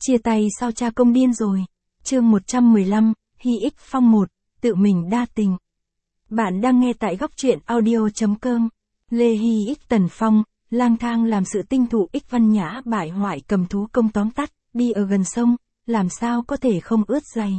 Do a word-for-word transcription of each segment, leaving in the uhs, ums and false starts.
Chia tay sao cha công điên rồi. Chương một trăm mười lăm, Hy X Phong một, tự mình đa tình. Bạn đang nghe tại góc truyện audio chấm com. Lê Hy X Tần Phong, lang thang làm sự tinh thụ X Văn Nhã bại hoại cầm thú công tóm tắt, đi ở gần sông, làm sao có thể không ướt giày.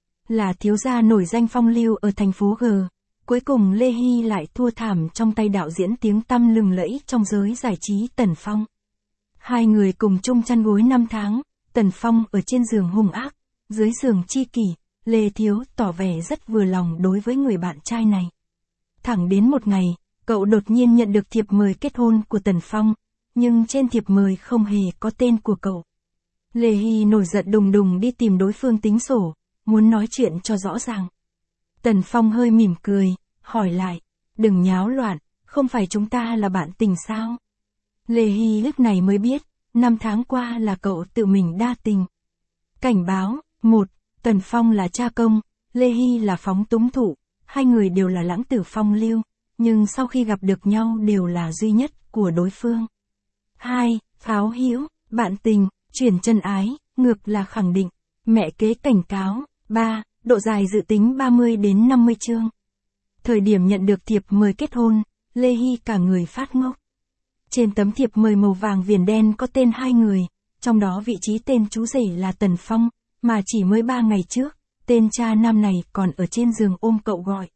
Là thiếu gia nổi danh phong lưu ở thành phố G. Cuối cùng Lê Hy lại thua thảm trong tay đạo diễn tiếng tăm lừng lẫy trong giới giải trí Tần Phong. Hai người cùng chung chăn gối năm tháng, Tần Phong ở trên giường hung ác, dưới giường chi kỷ, Lê Thiếu tỏ vẻ rất vừa lòng đối với người bạn trai này. Thẳng đến một ngày, cậu đột nhiên nhận được thiệp mời kết hôn của Tần Phong, nhưng trên thiệp mời không hề có tên của cậu. Lê Hy nổi giận đùng đùng đi tìm đối phương tính sổ, muốn nói chuyện cho rõ ràng. Tần Phong hơi mỉm cười, hỏi lại, đừng nháo loạn, không phải chúng ta là bạn tình sao? Lê Hy lúc này mới biết, năm tháng qua là cậu tự mình đa tình. Cảnh báo, một, Tần Phong là cha công, Lê Hy là phóng túng thụ, hai người đều là lãng tử phong lưu, nhưng sau khi gặp được nhau đều là duy nhất của đối phương. Hai, Pháo hữu, bạn tình, chuyển chân ái, ngược là khẳng định, mẹ kế cảnh cáo. Ba, độ dài dự tính ba mươi đến năm mươi chương. Thời điểm nhận được thiệp mời kết hôn, Lê Hy cả người phát ngốc. Trên tấm thiệp mời màu vàng viền đen có tên hai người, trong đó vị trí tên chú rể là Tần Phong, mà chỉ mới ba ngày trước, tên cha nam này còn ở trên giường ôm cậu gọi.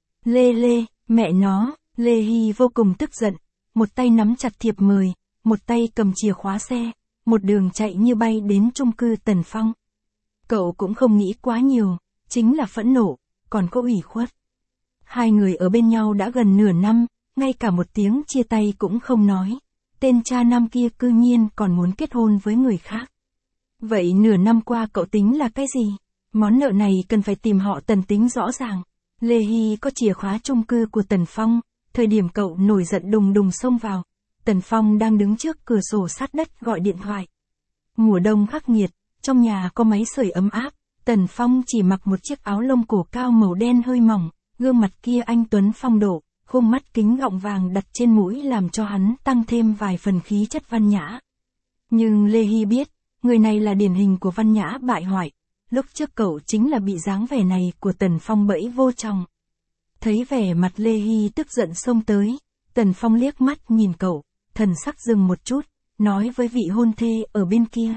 Lê Lê, mẹ nó, Lê Hy vô cùng tức giận, một tay nắm chặt thiệp mời, một tay cầm chìa khóa xe, một đường chạy như bay đến chung cư Tần Phong. Cậu cũng không nghĩ quá nhiều, chính là phẫn nộ, còn có ủy khuất. Hai người ở bên nhau đã gần nửa năm, ngay cả một tiếng chia tay cũng không nói. Tên cha nam kia cư nhiên còn muốn kết hôn với người khác. Vậy nửa năm qua cậu tính là cái gì? Món nợ này cần phải tìm họ Tần tính rõ ràng. Lê Hy có chìa khóa chung cư của Tần Phong, thời điểm cậu nổi giận đùng đùng xông vào. Tần Phong đang đứng trước cửa sổ sát đất gọi điện thoại. Mùa đông khắc nghiệt, trong nhà có máy sưởi ấm áp, Tần Phong chỉ mặc một chiếc áo lông cổ cao màu đen hơi mỏng, gương mặt kia anh tuấn phong độ, khuôn mắt kính gọng vàng đặt trên mũi làm cho hắn tăng thêm vài phần khí chất văn nhã. Nhưng Lê Hy biết, người này là điển hình của văn nhã bại hoại, lúc trước cậu chính là bị dáng vẻ này của Tần Phong bẫy vô trong. Thấy vẻ mặt Lê Hy tức giận xông tới, Tần Phong liếc mắt nhìn cậu, thần sắc dừng một chút, nói với vị hôn thê ở bên kia.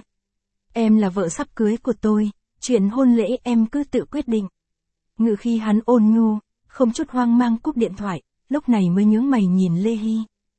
Em là vợ sắp cưới của tôi, chuyện hôn lễ em cứ tự quyết định. Ngự khi hắn ôn nhu, không chút hoang mang cúp điện thoại, lúc này mới nhướng mày nhìn Lê Hy.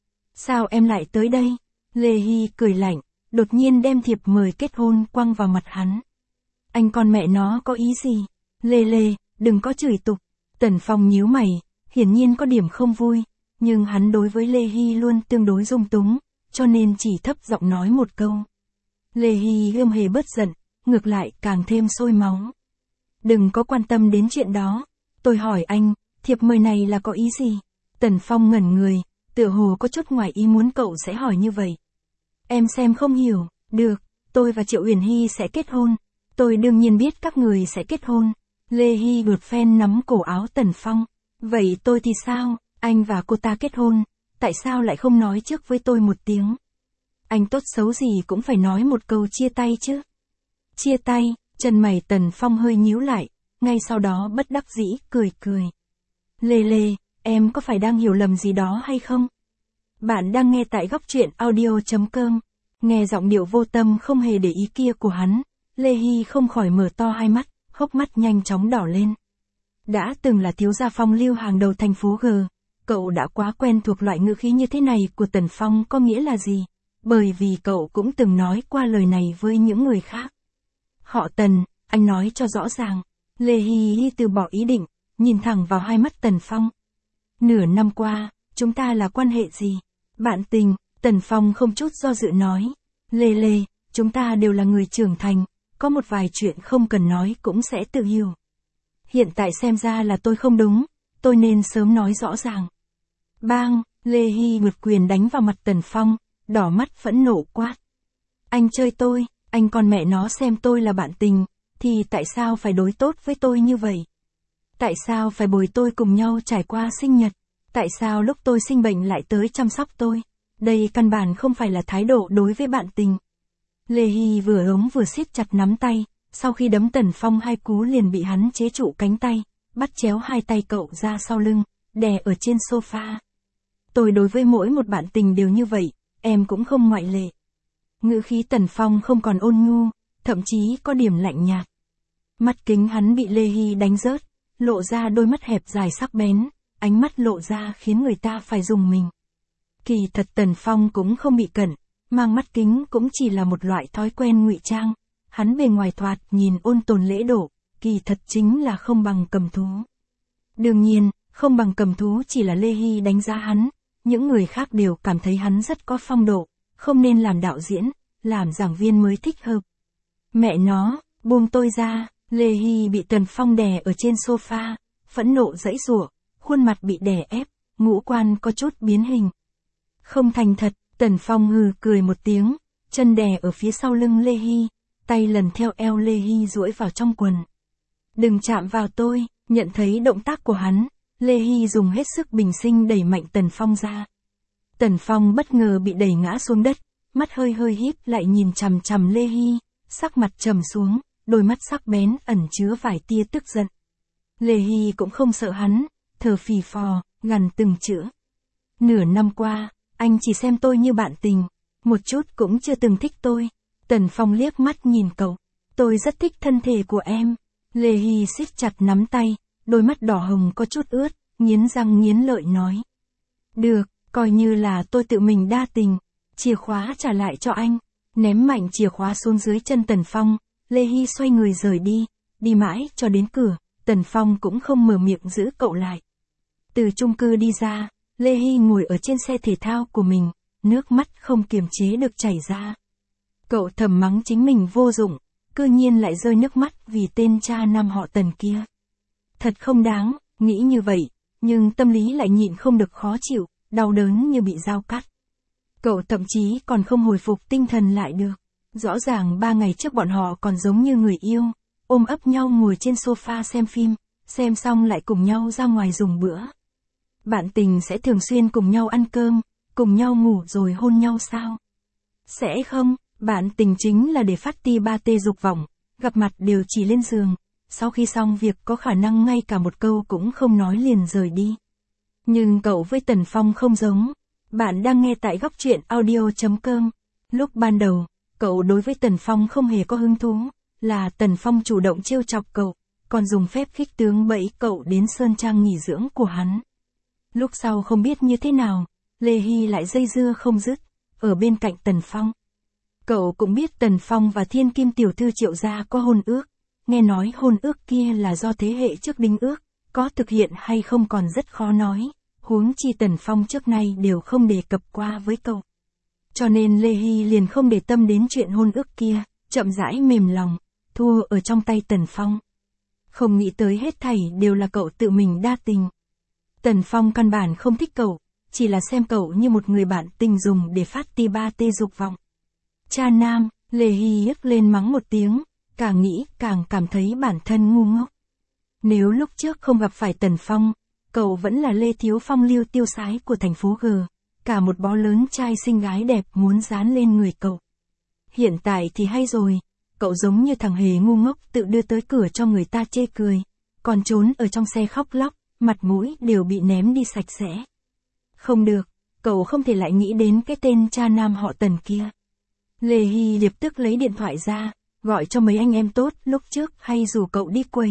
Sao em lại tới đây? Lê Hy cười lạnh, đột nhiên đem thiệp mời kết hôn quăng vào mặt hắn. Anh con mẹ nó có ý gì? Lê Lê, đừng có chửi tục. Tần Phong nhíu mày, hiển nhiên có điểm không vui, nhưng hắn đối với Lê Hy luôn tương đối dung túng, cho nên chỉ thấp giọng nói một câu. Lê Hy gươm hề bớt giận, ngược lại càng thêm sôi máu. Đừng có quan tâm đến chuyện đó. Tôi hỏi anh, thiệp mời này là có ý gì? Tần Phong ngẩn người, tựa hồ có chút ngoài ý muốn cậu sẽ hỏi như vậy. Em xem không hiểu, được, tôi và Triệu Uyển Hy sẽ kết hôn. Tôi đương nhiên biết các người sẽ kết hôn. Lê Hy đột phen nắm cổ áo Tần Phong. Vậy tôi thì sao? Anh và cô ta kết hôn, tại sao lại không nói trước với tôi một tiếng? Anh tốt xấu gì cũng phải nói một câu chia tay chứ. Chia tay, chân mày Tần Phong hơi nhíu lại, ngay sau đó bất đắc dĩ, cười cười. Lê Lê, em có phải đang hiểu lầm gì đó hay không? Bạn đang nghe tại góc truyện audio chấm com. Nghe giọng điệu vô tâm không hề để ý kia của hắn, Lê Hy không khỏi mở to hai mắt, hốc mắt nhanh chóng đỏ lên. Đã từng là thiếu gia phong lưu hàng đầu thành phố G, cậu đã quá quen thuộc loại ngữ khí như thế này của Tần Phong có nghĩa là gì, bởi vì cậu cũng từng nói qua lời này với những người khác. Họ Tần, anh nói cho rõ ràng. Lê Hy Hy từ bỏ ý định, nhìn thẳng vào hai mắt Tần Phong. Nửa năm qua, chúng ta là quan hệ gì? Bạn tình, Tần Phong không chút do dự nói. Lê Lê, chúng ta đều là người trưởng thành, có một vài chuyện không cần nói cũng sẽ tự hiểu. Hiện tại xem ra là tôi không đúng, tôi nên sớm nói rõ ràng. Bang, Lê Hy ngược quyền đánh vào mặt Tần Phong, đỏ mắt phẫn nộ quát. Anh chơi tôi, anh còn mẹ nó xem tôi là bạn tình, thì tại sao phải đối tốt với tôi như vậy? Tại sao phải bồi tôi cùng nhau trải qua sinh nhật? Tại sao lúc tôi sinh bệnh lại tới chăm sóc tôi? Đây căn bản không phải là thái độ đối với bạn tình. Lê Hy vừa ống vừa siết chặt nắm tay, sau khi đấm Tần Phong hai cú liền bị hắn chế trụ cánh tay, bắt chéo hai tay cậu ra sau lưng, đè ở trên sofa. Tôi đối với mỗi một bạn tình đều như vậy, em cũng không ngoại lệ. Ngữ khí Tần Phong không còn ôn nhu, thậm chí có điểm lạnh nhạt. Mắt kính hắn bị Lê Hy đánh rớt, lộ ra đôi mắt hẹp dài sắc bén, ánh mắt lộ ra khiến người ta phải rùng mình. Kỳ thật Tần Phong cũng không bị cận, mang mắt kính cũng chỉ là một loại thói quen ngụy trang. Hắn bề ngoài thoạt nhìn ôn tồn lễ độ, kỳ thật chính là không bằng cầm thú. Đương nhiên, không bằng cầm thú chỉ là Lê Hy đánh giá hắn, những người khác đều cảm thấy hắn rất có phong độ, không nên làm đạo diễn, làm giảng viên mới thích hợp. Mẹ nó, buông tôi ra, Lê Hy bị Tần Phong đè ở trên sofa, phẫn nộ giãy giụa, khuôn mặt bị đè ép, ngũ quan có chút biến hình. Không thành thật, Tần Phong hừ cười một tiếng, chân đè ở phía sau lưng Lê Hy, tay lần theo eo Lê Hy duỗi vào trong quần. Đừng chạm vào tôi, nhận thấy động tác của hắn, Lê Hy dùng hết sức bình sinh đẩy mạnh Tần Phong ra. Tần Phong bất ngờ bị đẩy ngã xuống đất, mắt hơi hơi híp lại nhìn chằm chằm Lê Hy, sắc mặt trầm xuống, đôi mắt sắc bén ẩn chứa vài tia tức giận. Lê Hy cũng không sợ hắn, thở phì phò, gằn từng chữ. Nửa năm qua, anh chỉ xem tôi như bạn tình, một chút cũng chưa từng thích tôi. Tần Phong liếc mắt nhìn cậu, tôi rất thích thân thể của em. Lê Hy siết chặt nắm tay, đôi mắt đỏ hồng có chút ướt, nghiến răng nghiến lợi nói. Được, coi như là tôi tự mình đa tình, chìa khóa trả lại cho anh. Ném mạnh chìa khóa xuống dưới chân Tần Phong, Lê Hy xoay người rời đi, đi mãi cho đến cửa, Tần Phong cũng không mở miệng giữ cậu lại. Từ chung cư đi ra, Lê Hy ngồi ở trên xe thể thao của mình, nước mắt không kiềm chế được chảy ra. Cậu thầm mắng chính mình vô dụng, cư nhiên lại rơi nước mắt vì tên cha nam họ Tần kia. Thật không đáng, nghĩ như vậy, nhưng tâm lý lại nhịn không được khó chịu, đau đớn như bị dao cắt. Cậu thậm chí còn không hồi phục tinh thần lại được. Rõ ràng ba ngày trước bọn họ còn giống như người yêu, ôm ấp nhau ngồi trên sofa xem phim, xem xong lại cùng nhau ra ngoài dùng bữa. Bạn tình sẽ thường xuyên cùng nhau ăn cơm, cùng nhau ngủ rồi hôn nhau sao? Sẽ không, bạn tình chính là để phát ti ba tê dục vọng, gặp mặt đều chỉ lên giường, sau khi xong việc có khả năng ngay cả một câu cũng không nói liền rời đi. Nhưng cậu với Tần Phong không giống. Bạn đang nghe tại góc truyện audio chấm com. Lúc ban đầu, cậu đối với Tần Phong không hề có hứng thú, là Tần Phong chủ động trêu chọc cậu, còn dùng phép khích tướng bẫy cậu đến sơn trang nghỉ dưỡng của hắn. Lúc sau không biết như thế nào, Lê Hy lại dây dưa không dứt, ở bên cạnh Tần Phong. Cậu cũng biết Tần Phong và Thiên Kim tiểu thư Triệu gia có hôn ước, nghe nói hôn ước kia là do thế hệ trước đính ước, có thực hiện hay không còn rất khó nói, huống chi Tần Phong trước nay đều không đề cập qua với cậu. Cho nên Lê Hy liền không để tâm đến chuyện hôn ước kia, chậm rãi mềm lòng, thua ở trong tay Tần Phong. Không nghĩ tới hết thảy đều là cậu tự mình đa tình. Tần Phong căn bản không thích cậu, chỉ là xem cậu như một người bạn tình dùng để phát ti ba tê dục vọng. Cha nam, Lê Hy nhếch lên mắng một tiếng, càng nghĩ càng cảm thấy bản thân ngu ngốc. Nếu lúc trước không gặp phải Tần Phong, cậu vẫn là Lê Thiếu Phong lưu tiêu sái của thành phố G, cả một bó lớn trai xinh gái đẹp muốn dán lên người cậu. Hiện tại thì hay rồi, cậu giống như thằng hề ngu ngốc tự đưa tới cửa cho người ta chê cười, còn trốn ở trong xe khóc lóc, mặt mũi đều bị ném đi sạch sẽ. Không được, cậu không thể lại nghĩ đến cái tên cha nam họ Tần kia. Lê Hy lập tức lấy điện thoại ra, gọi cho mấy anh em tốt lúc trước hay rủ cậu đi quầy.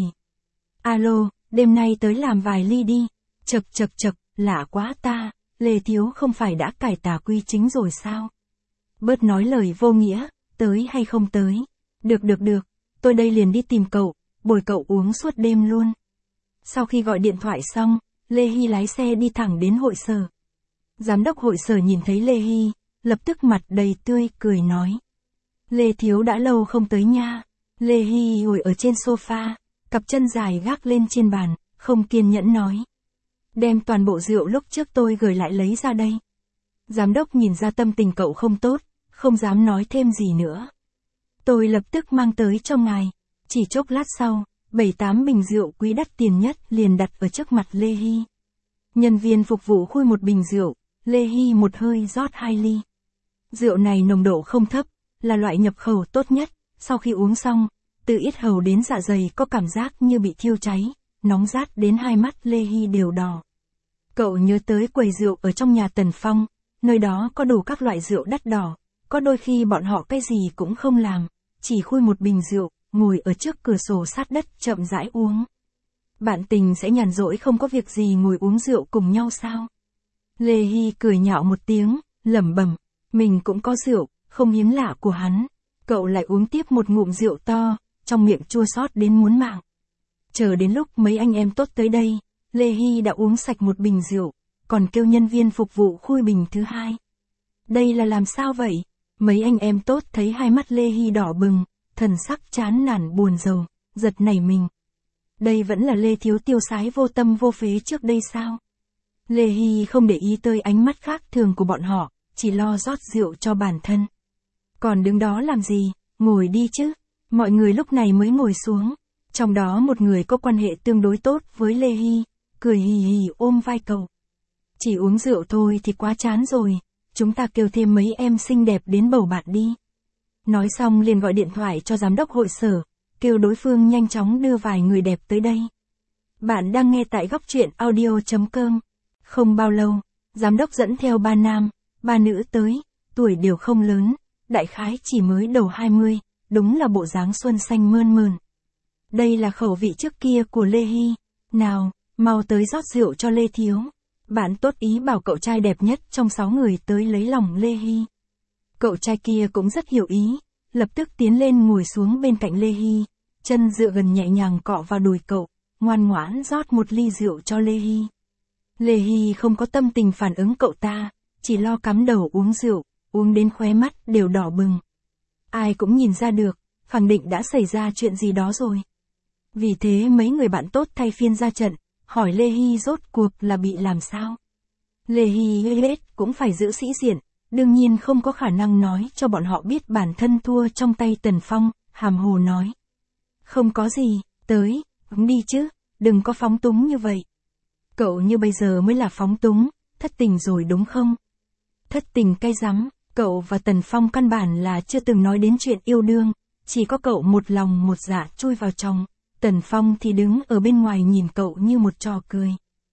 Alo, đêm nay tới làm vài ly đi. Chật chật chật, lạ quá ta, Lê Thiếu không phải đã cải tà quy chính rồi sao? Bớt nói lời vô nghĩa, tới hay không tới? Được được được, tôi đây liền đi tìm cậu, bồi cậu uống suốt đêm luôn. Sau khi gọi điện thoại xong, Lê Hy lái xe đi thẳng đến hội sở. Giám đốc hội sở nhìn thấy Lê Hy, lập tức mặt đầy tươi cười nói. Lê Thiếu đã lâu không tới nha. Lê Hy ngồi ở trên sofa, cặp chân dài gác lên trên bàn, không kiên nhẫn nói. Đem toàn bộ rượu lúc trước tôi gửi lại lấy ra đây. Giám đốc nhìn ra tâm tình cậu không tốt, không dám nói thêm gì nữa. Tôi lập tức mang tới cho ngài. Chỉ chốc lát sau, bảy tám bình rượu quý đắt tiền nhất liền đặt ở trước mặt Lê Hy. Nhân viên phục vụ khui một bình rượu, Lê Hy một hơi rót hai ly. Rượu này nồng độ không thấp, là loại nhập khẩu tốt nhất, sau khi uống xong, từ yết hầu đến dạ dày có cảm giác như bị thiêu cháy, nóng rát đến hai mắt Lê Hy đều đỏ. Cậu nhớ tới quầy rượu ở trong nhà Tần Phong, nơi đó có đủ các loại rượu đắt đỏ, có đôi khi bọn họ cái gì cũng không làm, chỉ khui một bình rượu, ngồi ở trước cửa sổ sát đất chậm rãi uống. Bạn tình sẽ nhàn rỗi không có việc gì ngồi uống rượu cùng nhau sao? Lê Hy cười nhạo một tiếng, lẩm bẩm, mình cũng có rượu, không hiếm lạ của hắn. Cậu lại uống tiếp một ngụm rượu to, trong miệng chua xót đến muốn mạng. Chờ đến lúc mấy anh em tốt tới đây, Lê Hy đã uống sạch một bình rượu, còn kêu nhân viên phục vụ khui bình thứ hai. Đây là làm sao vậy? Mấy anh em tốt thấy hai mắt Lê Hy đỏ bừng, thần sắc chán nản buồn rầu, giật nảy mình. Đây vẫn là Lê Thiếu tiêu sái vô tâm vô phế trước đây sao? Lê Hy không để ý tới ánh mắt khác thường của bọn họ, chỉ lo rót rượu cho bản thân. Còn đứng đó làm gì, ngồi đi chứ. Mọi người lúc này mới ngồi xuống. Trong đó một người có quan hệ tương đối tốt với Lê Hy, cười hì hì ôm vai cậu. Chỉ uống rượu thôi thì quá chán rồi, chúng ta kêu thêm mấy em xinh đẹp đến bầu bạn đi. Nói xong liền gọi điện thoại cho giám đốc hội sở, kêu đối phương nhanh chóng đưa vài người đẹp tới đây. Bạn đang nghe tại góc truyện audio chấm com. Không bao lâu, giám đốc dẫn theo ba nam, ba nữ tới, tuổi đều không lớn, đại khái chỉ mới đầu hai mươi, đúng là bộ dáng xuân xanh mơn mởn. Đây là khẩu vị trước kia của Lê Hy. Nào, mau tới rót rượu cho Lê Thiếu. Bạn tốt ý bảo cậu trai đẹp nhất trong sáu người tới lấy lòng Lê Hy. Cậu trai kia cũng rất hiểu ý, lập tức tiến lên ngồi xuống bên cạnh Lê Hy, chân dựa gần nhẹ nhàng cọ vào đùi cậu, ngoan ngoãn rót một ly rượu cho Lê Hy. Lê Hy không có tâm tình phản ứng cậu ta, chỉ lo cắm đầu uống rượu, uống đến khóe mắt đều đỏ bừng. Ai cũng nhìn ra được, khẳng định đã xảy ra chuyện gì đó rồi. Vì thế mấy người bạn tốt thay phiên ra trận, hỏi Lê Hy rốt cuộc là bị làm sao. Lê Hy hết cũng phải giữ sĩ diện, đương nhiên không có khả năng nói cho bọn họ biết bản thân thua trong tay Tần Phong, hàm hồ nói. Không có gì, tới, đi chứ, đừng có phóng túng như vậy. Cậu như bây giờ mới là phóng túng, thất tình rồi đúng không? Thất tình cay rắm, cậu và Tần Phong căn bản là chưa từng nói đến chuyện yêu đương, chỉ có cậu một lòng một dạ chui vào trong, Tần Phong thì đứng ở bên ngoài nhìn cậu như một trò cười.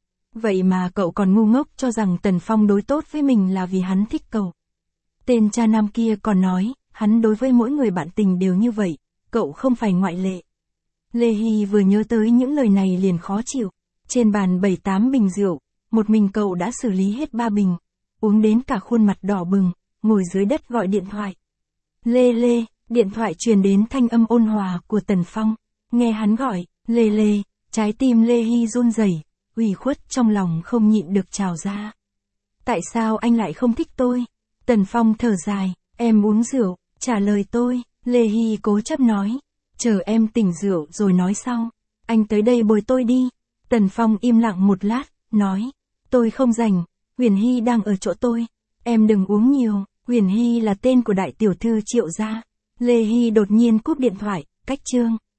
Vậy mà cậu còn ngu ngốc cho rằng Tần Phong đối tốt với mình là vì hắn thích cậu. Tên cha nam kia còn nói, hắn đối với mỗi người bạn tình đều như vậy, cậu không phải ngoại lệ. Lê Hy vừa nhớ tới những lời này liền khó chịu. Trên bàn bảy tám bình rượu, một mình cậu đã xử lý hết ba bình, uống đến cả khuôn mặt đỏ bừng, ngồi dưới đất gọi điện thoại. Lê Lê, điện thoại truyền đến thanh âm ôn hòa của Tần Phong. Nghe hắn gọi, Lê Lê, trái tim Lê Hy run rẩy, ủy khuất trong lòng không nhịn được trào ra. Tại sao anh lại không thích tôi? Tần Phong thở dài, em uống rượu, trả lời tôi. Lê Hy cố chấp nói, chờ em tỉnh rượu rồi nói sau. Anh tới đây bồi tôi đi. Tần Phong im lặng một lát, nói, tôi không rảnh, Huyền Hy đang ở chỗ tôi, em đừng uống nhiều. Huyền Hy là tên của đại tiểu thư Triệu gia. Lê Hy đột nhiên cúp điện thoại, cách chương.